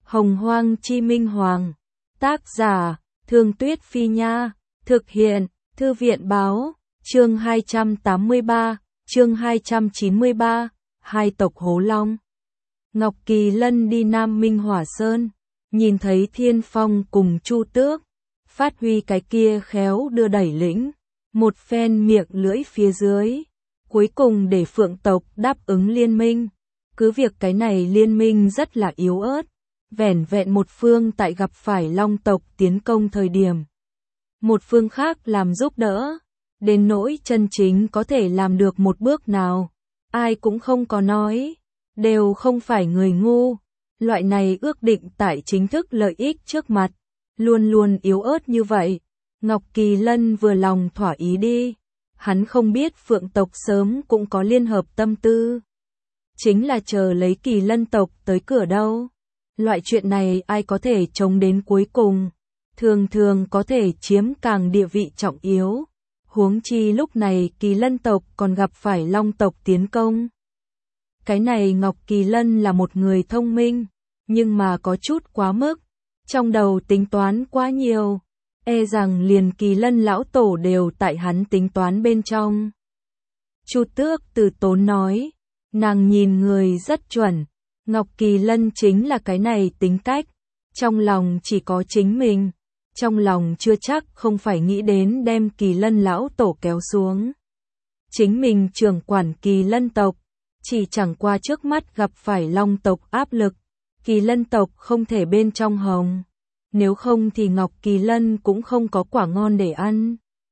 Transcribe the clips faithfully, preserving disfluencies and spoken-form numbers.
Hồng Hoang Chi Minh Hoàng. Tác giả, Thương Tuyết Phi Nha. Thực hiện, Thư viện Báo. Chương hai trăm tám mươi ba, chương hai trăm chín mươi ba, hai tộc Hố Long. Ngọc Kỳ Lân đi Nam Minh Hỏa Sơn, nhìn thấy Thiên Phong cùng Chu Tước, phát huy cái kia khéo đưa đẩy lĩnh, một phen miệng lưỡi phía dưới, cuối cùng để Phượng tộc đáp ứng liên minh. Cứ việc cái này liên minh rất là yếu ớt, vẻn vẹn một phương tại gặp phải Long tộc tiến công thời điểm, một phương khác làm giúp đỡ, đến nỗi chân chính có thể làm được một bước nào, ai cũng không có nói, đều không phải người ngu. Loại này ước định tại chính thức lợi ích trước mặt, luôn luôn yếu ớt như vậy. Ngọc Kỳ Lân vừa lòng thỏa ý đi, hắn không biết Phượng tộc sớm cũng có liên hợp tâm tư, chính là chờ lấy Kỳ Lân tộc tới cửa đâu. Loại chuyện này ai có thể chống đến cuối cùng, thường thường có thể chiếm càng địa vị trọng yếu. Huống chi lúc này Kỳ Lân tộc còn gặp phải Long tộc tiến công. Cái này Ngọc Kỳ Lân là một người thông minh, nhưng mà có chút quá mức, trong đầu tính toán quá nhiều, e rằng liền Kỳ Lân lão tổ đều tại hắn tính toán bên trong. Chu Tước từ tốn nói, nàng nhìn người rất chuẩn, Ngọc Kỳ Lân chính là cái này tính cách, trong lòng chỉ có chính mình, trong lòng chưa chắc không phải nghĩ đến đem Kỳ Lân lão tổ kéo xuống. Chính mình trưởng quản Kỳ Lân tộc, chỉ chẳng qua trước mắt gặp phải Long tộc áp lực, Kỳ Lân tộc không thể bên trong hồng, nếu không thì Ngọc Kỳ Lân cũng không có quả ngon để ăn.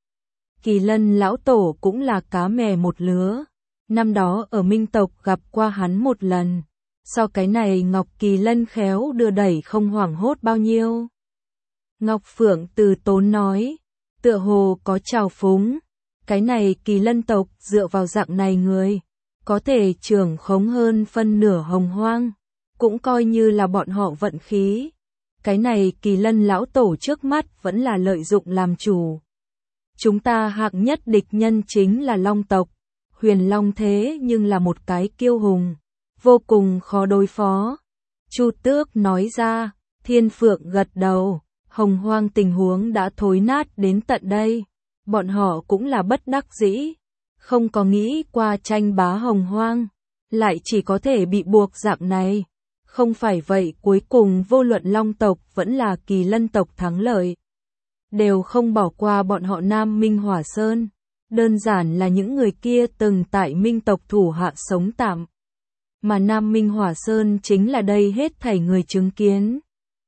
Kỳ Lân lão tổ cũng là cá mè một lứa, năm đó ở Minh tộc gặp qua hắn một lần, sau cái này Ngọc Kỳ Lân khéo đưa đẩy không hoảng hốt bao nhiêu. Ngọc Phượng từ tốn nói, tựa hồ có trào phúng, cái này Kỳ Lân tộc dựa vào dạng này người, có thể trưởng khống hơn phân nửa hồng hoang, cũng coi như là bọn họ vận khí. Cái này Kỳ Lân lão tổ trước mắt vẫn là lợi dụng làm chủ. Chúng ta hạng nhất địch nhân chính là Long tộc, Huyền Long thế nhưng là một cái kiêu hùng, vô cùng khó đối phó. Chu Tước nói ra, Thiên Phượng gật đầu, hồng hoang tình huống đã thối nát đến tận đây, bọn họ cũng là bất đắc dĩ, không có nghĩ qua tranh bá hồng hoang, lại chỉ có thể bị buộc dạng này. Không phải vậy cuối cùng vô luận Long tộc vẫn là Kỳ Lân tộc thắng lợi, đều không bỏ qua bọn họ Nam Minh Hỏa Sơn, đơn giản là những người kia từng tại Minh tộc thủ hạ sống tạm. Mà Nam Minh Hỏa Sơn chính là đây hết thảy người chứng kiến.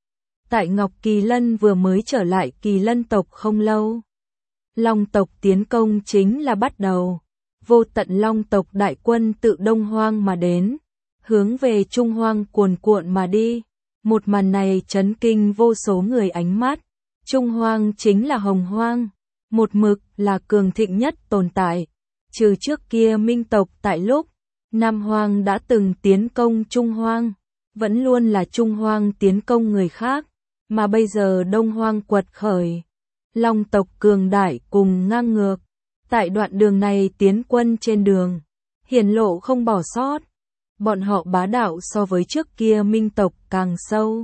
Tại Ngọc Kỳ Lân vừa mới trở lại Kỳ Lân tộc không lâu, Long tộc tiến công chính là bắt đầu, vô tận Long tộc đại quân tự Đông Hoang mà đến, hướng về Trung Hoang cuồn cuộn mà đi. Một màn này chấn kinh vô số người ánh mắt. Trung Hoang chính là Hồng Hoang, một mực là cường thịnh nhất tồn tại. Trừ trước kia Minh tộc tại lúc Nam Hoang đã từng tiến công Trung Hoang, vẫn luôn là Trung Hoang tiến công người khác, mà bây giờ Đông Hoang quật khởi, Long tộc cường đại cùng ngang ngược. Tại đoạn đường này tiến quân trên đường, hiển lộ không bỏ sót. Bọn họ bá đạo so với trước kia Minh tộc càng sâu.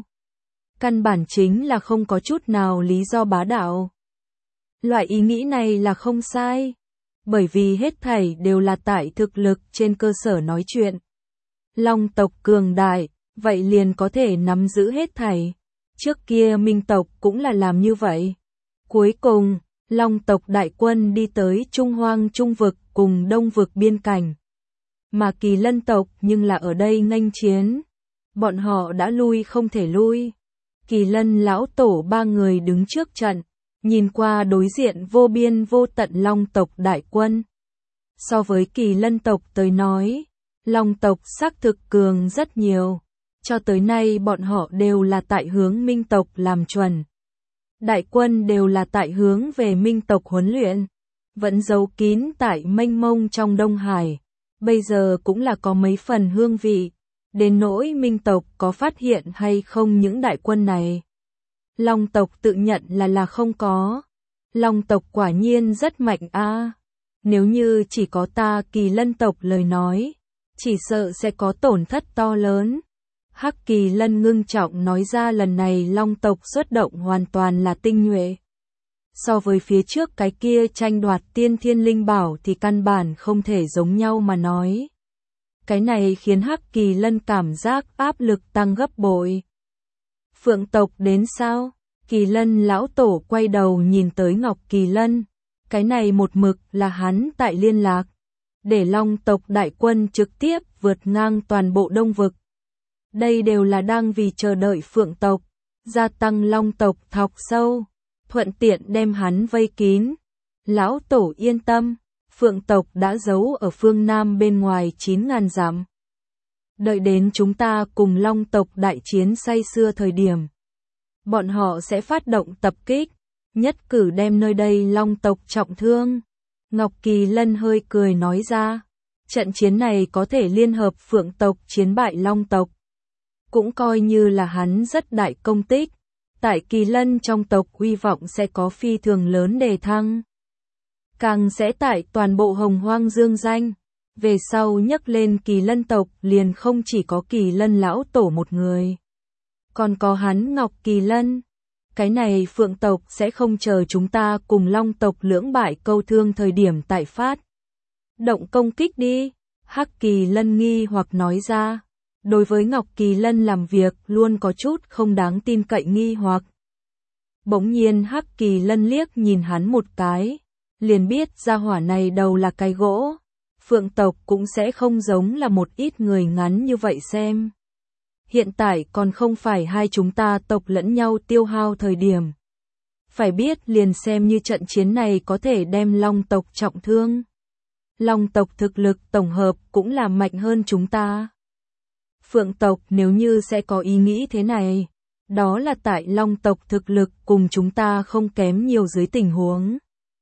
Căn bản chính là không có chút nào lý do bá đạo. Loại ý nghĩ này là không sai, bởi vì hết thảy đều là tại thực lực trên cơ sở nói chuyện. Long tộc cường đại, vậy liền có thể nắm giữ hết thảy. Trước kia Minh tộc cũng là làm như vậy. Cuối cùng, Long tộc đại quân đi tới Trung Hoang Trung vực cùng Đông vực biên cảnh. Mà Kỳ Lân tộc nhưng là ở đây nghênh chiến. Bọn họ đã lui không thể lui. Kỳ Lân lão tổ ba người đứng trước trận, nhìn qua đối diện vô biên vô tận Long tộc đại quân. So với Kỳ Lân tộc tới nói, Long tộc xác thực cường rất nhiều. Cho tới nay bọn họ đều là tại hướng Minh tộc làm chuẩn. Đại quân đều là tại hướng về Minh tộc huấn luyện, vẫn giấu kín tại mênh mông trong Đông Hải. Bây giờ cũng là có mấy phần hương vị, đến nỗi Minh tộc có phát hiện hay không những đại quân này. Long tộc tự nhận là là không có. Long tộc quả nhiên rất mạnh a. Nếu như chỉ có ta Kỳ Lân tộc lời nói, chỉ sợ sẽ có tổn thất to lớn. Hắc Kỳ Lân ngưng trọng nói ra lần này Long tộc xuất động hoàn toàn là tinh nhuệ. So với phía trước cái kia tranh đoạt tiên thiên linh bảo thì căn bản không thể giống nhau mà nói. Cái này khiến Hắc Kỳ Lân cảm giác áp lực tăng gấp bội. Phượng tộc đến sao? Kỳ Lân lão tổ quay đầu nhìn tới Ngọc Kỳ Lân. Cái này một mực là hắn tại liên lạc. Để Long tộc đại quân trực tiếp vượt ngang toàn bộ Đông Vực. Đây đều là đang vì chờ đợi Phượng tộc. Gia tăng Long tộc thọc sâu. Thuận tiện đem hắn vây kín. Lão tổ yên tâm. Phượng tộc đã giấu ở phương Nam bên ngoài chín ngàn dặm. Đợi đến chúng ta cùng Long tộc đại chiến say sưa thời điểm. Bọn họ sẽ phát động tập kích. Nhất cử đem nơi đây Long tộc trọng thương. Ngọc Kỳ Lân hơi cười nói ra. Trận chiến này có thể liên hợp Phượng tộc chiến bại Long tộc. Cũng coi như là hắn rất đại công tích. Tại Kỳ Lân trong tộc uy vọng sẽ có phi thường lớn đề thăng. Càng sẽ tại toàn bộ Hồng Hoang dương danh. Về sau nhắc lên Kỳ Lân tộc liền không chỉ có Kỳ Lân lão tổ một người. Còn có hắn Ngọc Kỳ Lân. Cái này Phượng tộc sẽ không chờ chúng ta cùng Long tộc lưỡng bại câu thương thời điểm tại phát. Động công kích đi. Hắc Kỳ Lân nghi hoặc nói ra. Đối với Ngọc Kỳ Lân làm việc luôn có chút không đáng tin cậy nghi hoặc. Bỗng nhiên Hắc Kỳ Lân liếc nhìn hắn một cái. Liền biết gia hỏa này đầu là cái gỗ. Phượng tộc cũng sẽ không giống là một ít người ngắn như vậy xem. Hiện tại còn không phải hai chúng ta tộc lẫn nhau tiêu hao thời điểm. Phải biết liền xem như trận chiến này có thể đem Long tộc trọng thương. Long tộc thực lực tổng hợp cũng là mạnh hơn chúng ta. Phượng tộc nếu như sẽ có ý nghĩ thế này, đó là tại Long tộc thực lực cùng chúng ta không kém nhiều dưới tình huống.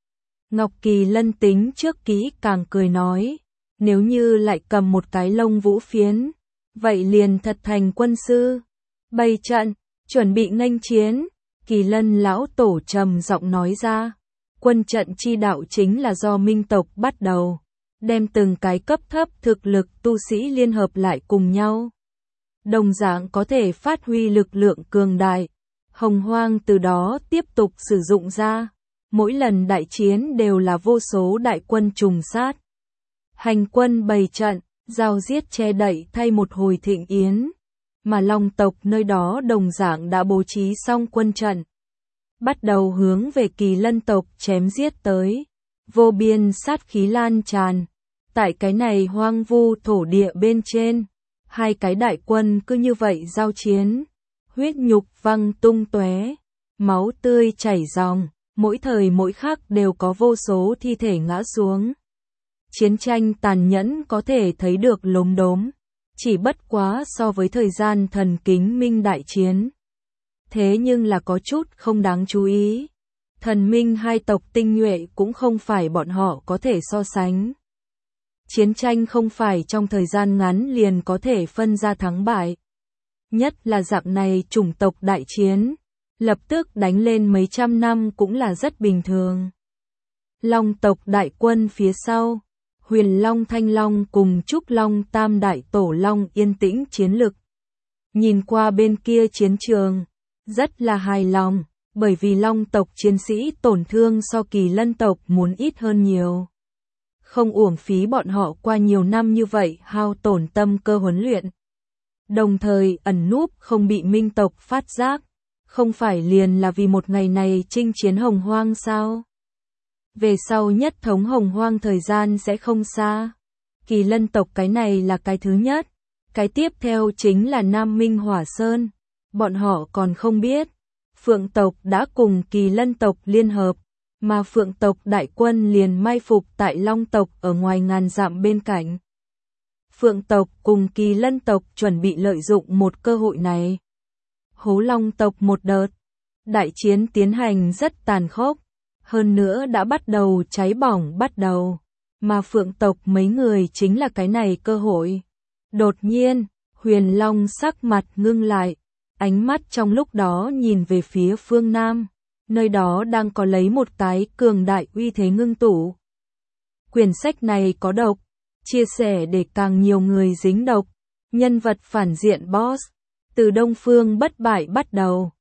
Ngọc Kỳ Lân tính trước kỹ càng cười nói, nếu như lại cầm một cái lông vũ phiến, vậy liền thật thành quân sư. Bày trận, chuẩn bị nghênh chiến. Kỳ Lân lão tổ trầm giọng nói ra, quân trận chi đạo chính là do minh tộc bắt đầu, đem từng cái cấp thấp thực lực tu sĩ liên hợp lại cùng nhau. Đồng dạng có thể phát huy lực lượng cường đại. Hồng Hoang từ đó tiếp tục sử dụng ra. Mỗi lần đại chiến đều là vô số đại quân trùng sát. Hành quân bày trận, giao giết che đậy thay một hồi thịnh yến. Mà Long tộc nơi đó đồng dạng đã bố trí xong quân trận. Bắt đầu hướng về Kỳ Lân tộc chém giết tới. Vô biên sát khí lan tràn. Tại cái này hoang vu thổ địa bên trên. Hai cái đại quân cứ như vậy giao chiến. Huyết nhục văng tung tóe, máu tươi chảy ròng. Mỗi thời mỗi khắc đều có vô số thi thể ngã xuống. Chiến tranh tàn nhẫn có thể thấy được lốm đốm. Chỉ bất quá so với thời gian thần kính minh đại chiến. Thế nhưng là có chút không đáng chú ý. Thần minh hai tộc tinh nhuệ cũng không phải bọn họ có thể so sánh. Chiến tranh không phải trong thời gian ngắn liền có thể phân ra thắng bại. Nhất là dạng này chủng tộc đại chiến. Lập tức đánh lên mấy trăm năm cũng là rất bình thường. Long tộc đại quân phía sau. Huyền Long Thanh Long cùng Trúc Long Tam Đại Tổ Long yên tĩnh chiến lực. Nhìn qua bên kia chiến trường. Rất là hài lòng. Bởi vì Long tộc chiến sĩ tổn thương so Kỳ Lân tộc muốn ít hơn nhiều. Không uổng phí bọn họ qua nhiều năm như vậy hao tổn tâm cơ huấn luyện. Đồng thời ẩn núp không bị minh tộc phát giác. Không phải liền là vì một ngày này chinh chiến Hồng Hoang sao? Về sau nhất thống Hồng Hoang thời gian sẽ không xa. Kỳ Lân tộc cái này là cái thứ nhất. Cái tiếp theo chính là Nam Minh Hỏa Sơn. Bọn họ còn không biết. Phượng tộc đã cùng Kỳ Lân tộc liên hợp. Mà Phượng tộc đại quân liền mai phục tại Long tộc ở ngoài ngàn dặm bên cạnh. Phượng tộc cùng Kỳ Lân tộc chuẩn bị lợi dụng một cơ hội này. Hố Long tộc một đợt. Đại chiến tiến hành rất tàn khốc. Hơn nữa đã bắt đầu cháy bỏng bắt đầu. Mà Phượng tộc mấy người chính là cái này cơ hội. Đột nhiên, Huyền Long sắc mặt ngưng lại. Ánh mắt trong lúc đó nhìn về phía phương Nam. Nơi đó đang có lấy một cái cường đại uy thế ngưng tụ. Quyển sách này có độc. Chia sẻ để càng nhiều người dính độc. Nhân vật phản diện boss. từ Đông Phương bất bại bắt đầu.